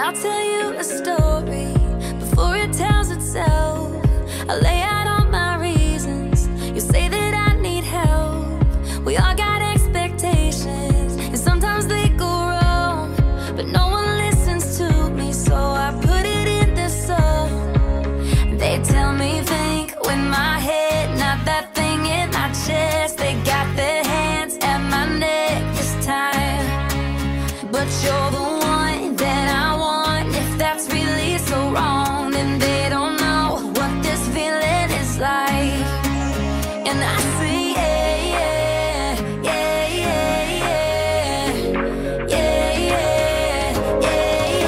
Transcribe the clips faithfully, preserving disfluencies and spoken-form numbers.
I'll tell you a story before it tells itself. I lay out all my reasons. You say that I need help. We all got expectations, and sometimes they go wrong, but no one listens to me, so I put it in this song. They tell me think with my head, not that thing in my chest. They got their hands at my neck this time, but you're the one that I want. If that's really so wrong, then they don't know what this feeling is like. And I say yeah, yeah, yeah, yeah, yeah, yeah, yeah, yeah,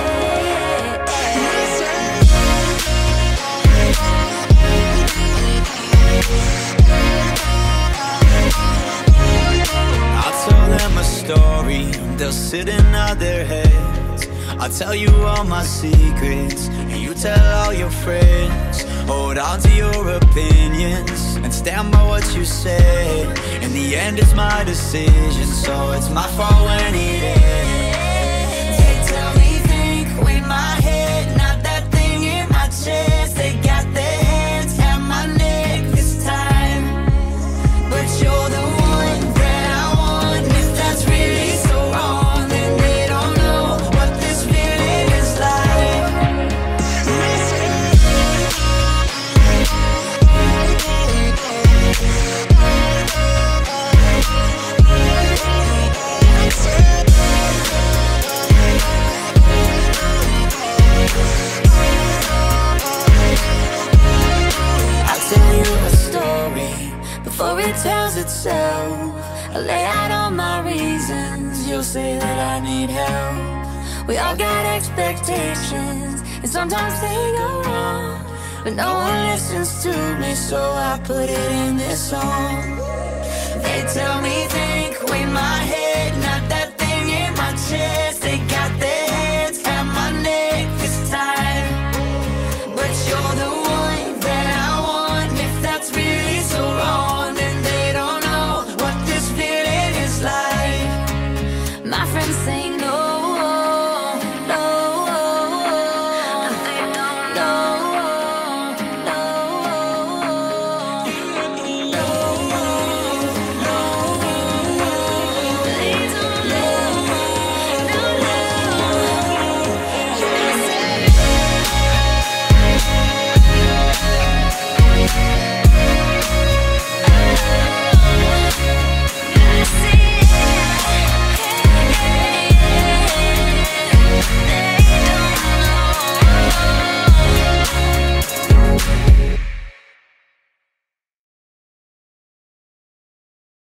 yeah. I'll tell them a story, they'll sit and nod their heads. I'll tell you all my secrets, and you tell all your friends. Hold on to your opinions, and stand by what you said. In the end it's my decision, so it's my fault when it ends. They tell me think with my head, not that thing in my chest. They got their hands at my neck this time, but you're the one that I want. If that's really so wrong, then they don't know what this feeling is like. I'll tell you a story before it tells itself. I lay out all my reasons. You'll say that I need help. We all got expectations, and sometimes they go wrong, but no one listens to me, so I put it in this song. They tell me think with my head,